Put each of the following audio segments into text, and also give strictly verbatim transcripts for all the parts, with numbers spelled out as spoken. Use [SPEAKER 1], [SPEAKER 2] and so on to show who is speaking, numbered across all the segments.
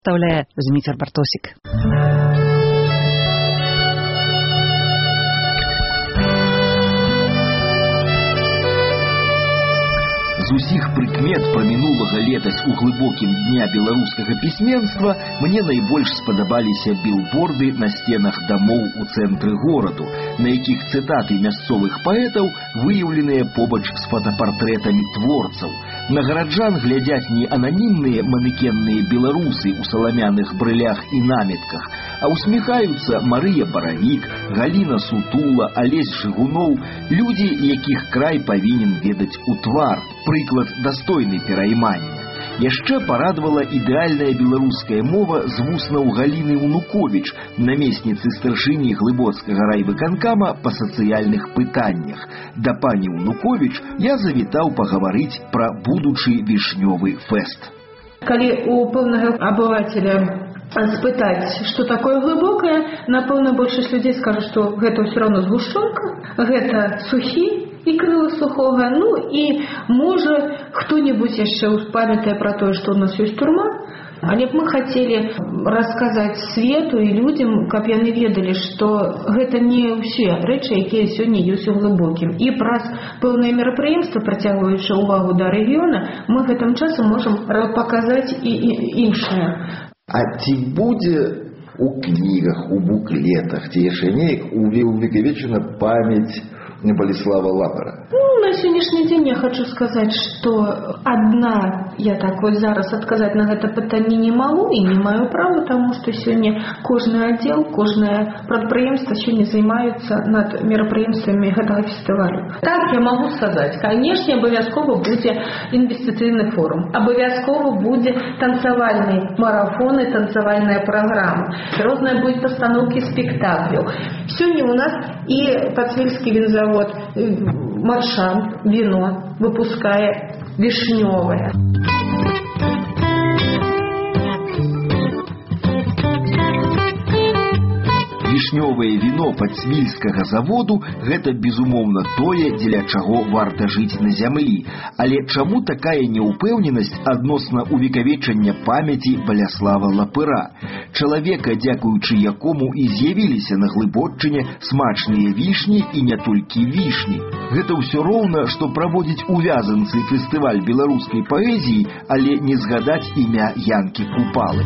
[SPEAKER 1] Представляє Зміцер Бартосік.
[SPEAKER 2] З усіх прыкмет пра мінулага летась у глыбокім дня беларускага пісьменства мне найбольш спадабаліся білборды на сценах дамоў у цэнтры гораду, на якіх цытаты мясцовых паэтаў выяўленыя побач з фотапартрэтамі творцаў. На гараджан глядзяць не ананімныя манекенныя беларусы ў саламяных брылях і наметках, а усміхаюцца Марыя Баравік, Галіна Сутула, Алесь Жыгуноў, людзі, якіх край павінен ведаць у твар. Прыклад дастойны пераймання. Яшчэ парадавала ідэальная беларуская мова з вуснаў Галіны Унуковіч, намесніцы старшыні глыбоцкага райвыканкама па сацыяльных пытаннях. Да пані Унуковіч я завітаў пагаварыць пра будучы вішнёвы фэст.
[SPEAKER 3] Калі у пэўнага абывателя спытаць, што такое глыбокае, напэўна, большасць людзей скажа, што гэта ўсё роўно згушчонка, гэта сухі і крыла сухога, ну і можа хто-небудзь яшчэ памятае пра тое, што ў нас ёсць турма, але б мы хацелі расказаць свету і людзям, каб яны ведалі, што гэта не ўсе рэчы, якія сёння ёсць у глыбокім. І праз пэўныя мерапрыемствы, прыцягваючы ўвагу да рэгіёна, мы гэтым часам можам паказаць і іншае.
[SPEAKER 4] А ці будзе у кнігах, у буклетах, ці яшчэ неяк увекавечана памяць Болеслава Лапара?
[SPEAKER 3] Ну, на сённяшні дзень я хочу сказаць, што адна, я так вот зараз адказаць на гэта пытанне не магу і не маю права, таму што сёння кожны аддзел, кожнае прадпрыемства сёння займаюцца над мерапрыемствамі гэтага фестывалю. Так, я магу сказаць, канешне, абавязкова будзе інвестыцыйны форум, абавязкова будзе танцавальны марафон і танцавальная праграма, розныя будуць пастаноўкі спектакляў. Сёння у нас і Пацвільскі вінзавод вот Маршан вино выпускает вишневое.
[SPEAKER 2] Вішнёвае віно пацвільскага заводу – гэта, безумоўна, тое, дзеля чаго варта жыць на зямлі. Але чаму такая неўпэўненасць адносна увекавечання памяці Баляслава Лапыра? Чалавека, дзякуючы якому і з'явіліся на Глыбоччыне смачныя вішні і не толькі вішні. Гэта ўсё роўна, што праводзіць у Вязанцы фестываль беларускай паэзіі, але не згадаць імя Янкі Купалы.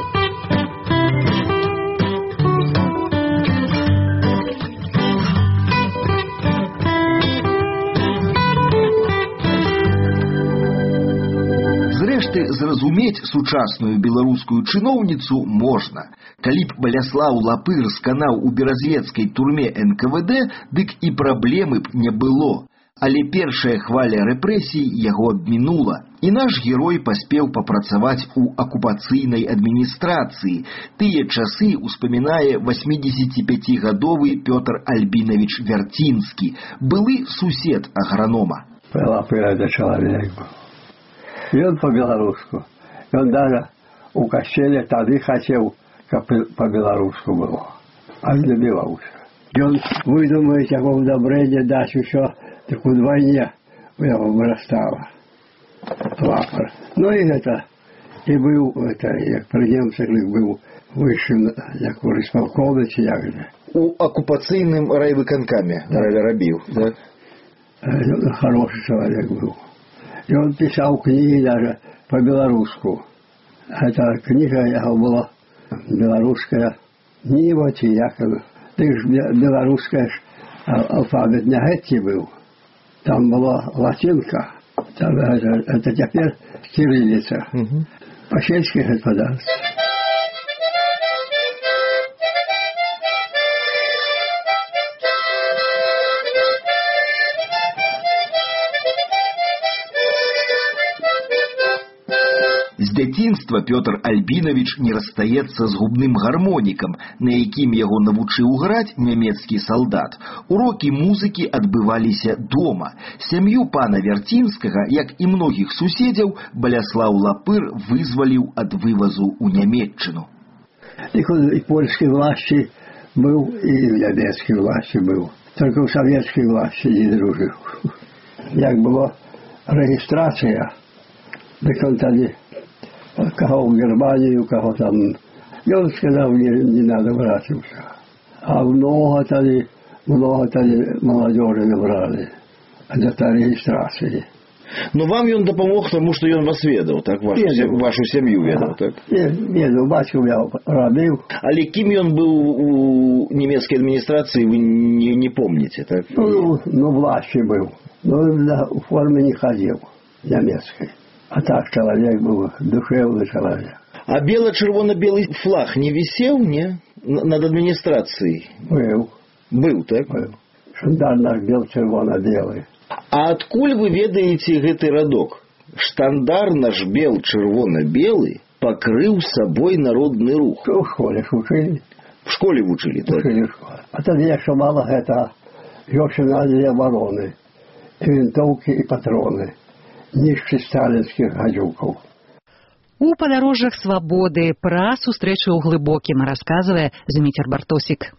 [SPEAKER 2] Зрэшты, зразумець сучасную беларускую чыноўніцу можна. Калі б Баляслаў Лапыр сканаў у беразвецкай турме эн ка вэ дэ, дык і праблемы б не было. Але першая хваля рэпрэсій яго абмінула, і наш герой паспеў папрацаваць у акупацыйнай адміністрацыі. Тыя часы успамінае васьмідзесяціпяцігадовы Пётр Альбінавіч Вярцінскі, былы сусед агранома.
[SPEAKER 5] Лапыр это чалавек быў. Ён по-беларуску. Ён даже у касцеле тады хацеў, каб по-беларуску было. А не добіваўся. Ён, вы думаеце, яго ўдабрэнне даць усё, так удвайне у яго вырастала. Лапар. Ну і гэта, і быў, это, як пры немцах быў вышым, як у рэспалкоме, ці як же.
[SPEAKER 4] У акупацыйным райвыканкаме рабіў, так?
[SPEAKER 5] Ён хорошы чалавек быў. И он писал книги даже по-белорусски. Эта книга его была белорусская. Не вот и якобы. Ты ж белорусская алфавит не гэти был. Там была латинка. Там это, это теперь кириллица. Угу. По-чешски это подалось.
[SPEAKER 2] З дзяцінства Пётр Альбінавіч не расстаецца з губным гармонікам, на якім яго навучыў граць нямецкі салдат. Урокі музыкі адбываліся дома. Сям'ю пана Вярцінскага, як і многіх суседзяў, Баляслаў Лапыр вызваліў ад вывазу ў Нямецчыну.
[SPEAKER 5] І польскай власці быў, і нямецкай власці быў. Толькі ў савецкай власці не дружыў. Як была рэгістрацыя, дык он тады Кого в Германию, кого там. И он сказал, не, не надо брать уже. А много тогда, много тогда молодежи набрали для регистрации.
[SPEAKER 2] Но вам ён дапамог, тому што ён вас ведаў, так? Вашу, сем... вашу сям'ю ведаў, так?
[SPEAKER 5] Ведаў, бацьку я рабіў.
[SPEAKER 2] Але кім ён быў у нямецкай адміністрацыі, вы не, не помните, так?
[SPEAKER 5] Ну, ну власти был. Но в форме не ходил немецкой. А так человек был, душевный человек.
[SPEAKER 2] А бело-червоно-белый флаг не висел, не? Над администрацией?
[SPEAKER 5] Был.
[SPEAKER 2] Был, так?
[SPEAKER 5] Был. Штандарт наш бел-червоно-белый.
[SPEAKER 2] А адкуль вы ведаеце гэты радок? Штандар наш бел-червоно-белый покрыў сабой народны рух.
[SPEAKER 5] В школе учили.
[SPEAKER 2] В школе вучылі, так?
[SPEAKER 5] Учили в школе. А тогда еще мало гэта ёшчына для обороны. И винтовки, и патроны. Нішкі сталінскіх гадзюкаў.
[SPEAKER 1] У падарожжах свабоды пра сустрэчу ў глыбокім расказвае Зміцер Бартосік.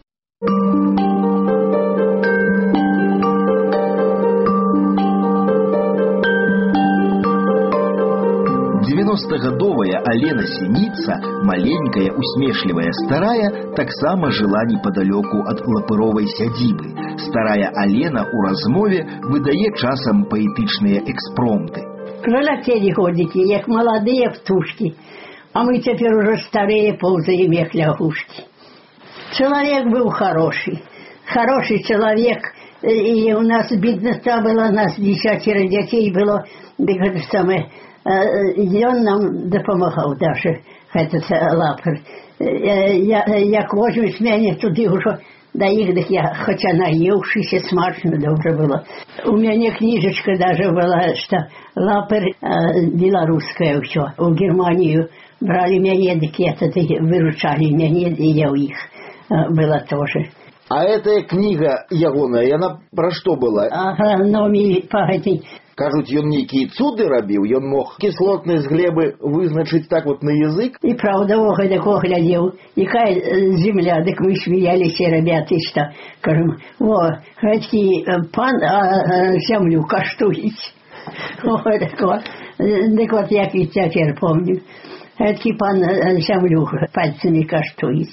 [SPEAKER 2] девяностогадовая Алена Синица, маленькая, усмешлівая старая, таксама жыла неподалеку от лапыровай сядзібы. Старая Алена у размове выдае часам паэтычныя экспромты.
[SPEAKER 6] Пролетели годики, як молодые птушки, а мы теперь уже старые ползаем, як лягушки. Человек был хороший, хороший человек, и у нас беднота была, у нас десятеро детей было, так это самое, и он нам допомагал даже, этот лапер. Як возьмешь меня туды уже, да их, так я, хотя наевшийся, смачно добре было. У меня книжечка даже была, что лапер э, белорусская все. В Германию брали меня, так это выручали меня, и я у них э, была тоже.
[SPEAKER 2] А эта книга ягоная, она про что была?
[SPEAKER 6] Ага, но ми, погоди.
[SPEAKER 2] Кажуть, ён нейкія цуды рабіў, ён мог кіслотнасць глебы вызначыць так вот на язык.
[SPEAKER 6] И правда, ох, такого глядел. Якая земля, так мы смеялись, ребята, что, скажем, о, эти пан а, а, землю каштует. О, такого. Так вот, я ведь теперь помню. Эти пан а, землю пальцами каштует.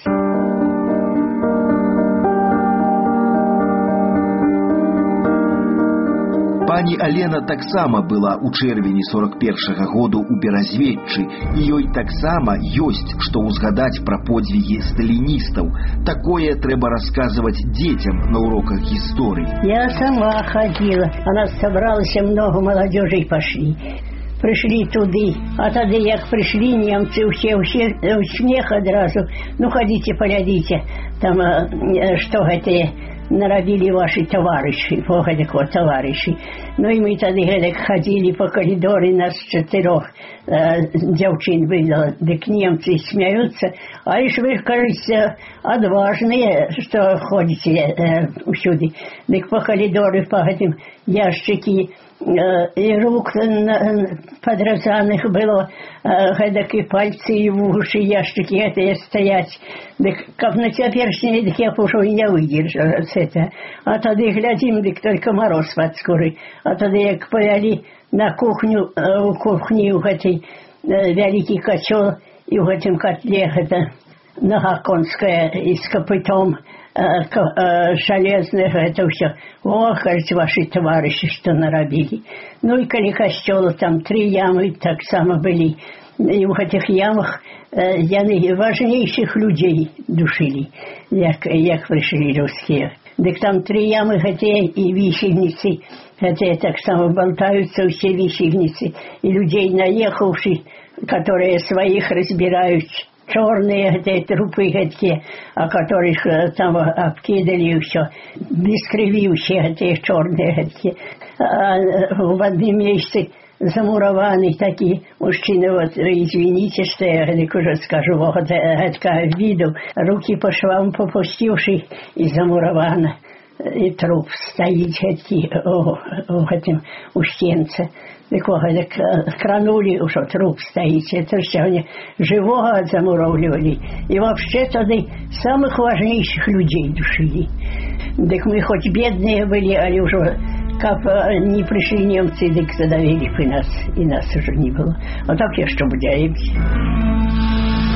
[SPEAKER 2] Пані Алена таксама была ў чэрвені сорок першага году ў Беразведчы, і ёй таксама ёсць, што ўзгадаць пра подзвігі сталіністаў. Такое трэба расказваць дзецям на уроках гісторыі.
[SPEAKER 6] Я сама ходила, а нас собралось много молодежи и пошли. Пришли туды, а тогда як пришли немцы, все, все смех одразу. Ну, ходите, поглядите, там, что это наробили ваши товарищи, погодик вот товарищи. Ну и мы тогда ходили по коридору, нас четырех э, девчин было, так немцы смеются, а лишь вы, кажется, отважные, что ходите э, всюду. Так по коридору, погодим, ящики, и рук подрезанных было, эдак и пальцы, и в уши ящики это стоять. Так как на теперешней, так я уже не выдержал это. А тогда глядим, так только мороз под скорой. А тогда як повели на кухню, в кухне в этой великий котел, и в этом котле это нога конская и с копытом железных, это все. Ох, кажется, ваши товарищи, что наробили. Ну и коли костёла, там три ямы так само были. И в этих ямах э, яны важнейших людей душили, як, як пришли русские. Так там три ямы, хотя и висельницы, хотя так само болтаются все висельницы. И людей наехавших, которые своих разбирают, черные эти трупы эти, о которых там обкидали все, бескривившие эти черные эти. А в одном месте замурованные такие мужчины, вот извините, что я так уже скажу, вот это виду, руки по швам попустивший и замурованы. И труп стоит эти, о, о, этим у стенца. Такого, так кранули, уже труп стоит. Это все они живого замуровливали. И вообще тогда самых важнейших людей душили. Так мы хоть бедные были, але уже Каб не пришли немцы, дык задавили бы нас, и нас уже не было. А так я что будем?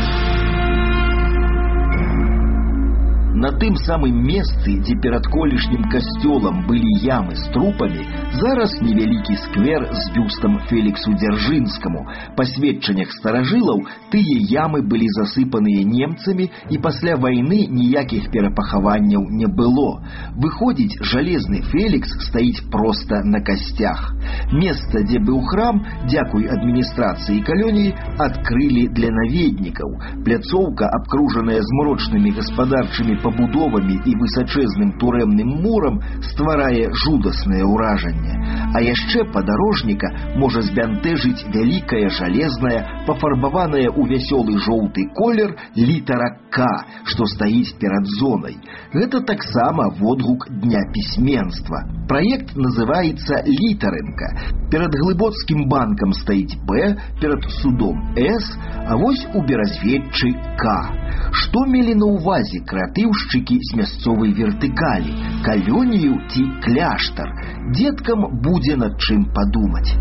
[SPEAKER 2] На тым самым месцы, дзе перад колішнім касцёлам былі ямы з трупамі, зараз невялікі сквер з бюстам Феліксу Дзяржынскаму. Па сведчаннях старажылаў, тыя ямы былі засыпаныя немцамі, і пасля вайны ніякіх перапахаванняў не было. Выходзіць, жалезны Фелікс стаіць проста на касцях. Месца, дзе быў храм, дзякуй адміністрацыі калоніі, адкрылі для наведнікаў. Пляцоўка, абкружаная змрочнымі гаспадарчымі пабудовамі і высачэзным турэмным мурам, стварае жудаснае ўражанне. А яшчэ падарожніка можа збянтэжыць вялікая жалезная, пафарбаваная ў вясёлы жоўты колер літара К, што стаіць перад зонай. Гэта таксама водгук Дня пісьменства. Праект называецца «Літарынка». Перад Глыбоцкім банкам стаіць Б, перад судом С, а вось у Беразведчы К. Што мелі на ўвазе крэатыўшчыкі з мясцовай вертыкалі? Калонію ці кляштар? Дзеткам будзе над чым падумаць.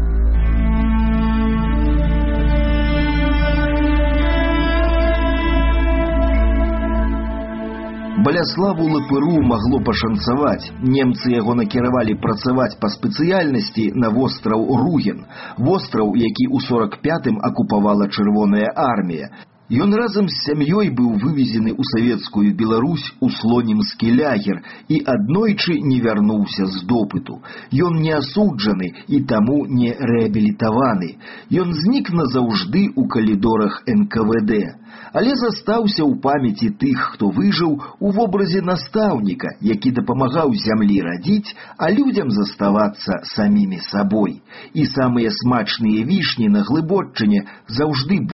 [SPEAKER 2] Баляславу Лапыру магло пашанцаваць. Немцы яго накіравалі працаваць па спецыяльнасці на востраў Руген, востраў, які ў сорак пятым акупавала Чырвоная армія. Ён разам з сям'ёй быў вывезены ў савецкую Беларусь у слонімскі лягер і аднойчы не вярнуўся з допыту. Ён не асуджаны і таму не рэабілітаваны. Ён знік назаўжды ў калідорах эн ка вэ дэ. Але застаўся ў памяці тых, хто выжыў, у вобразе настаўніка, які дапамагаў зямлі радзіць, а людзям заставацца самімі сабой. І самыя смачныя вішні на Глыбоччыне заўжды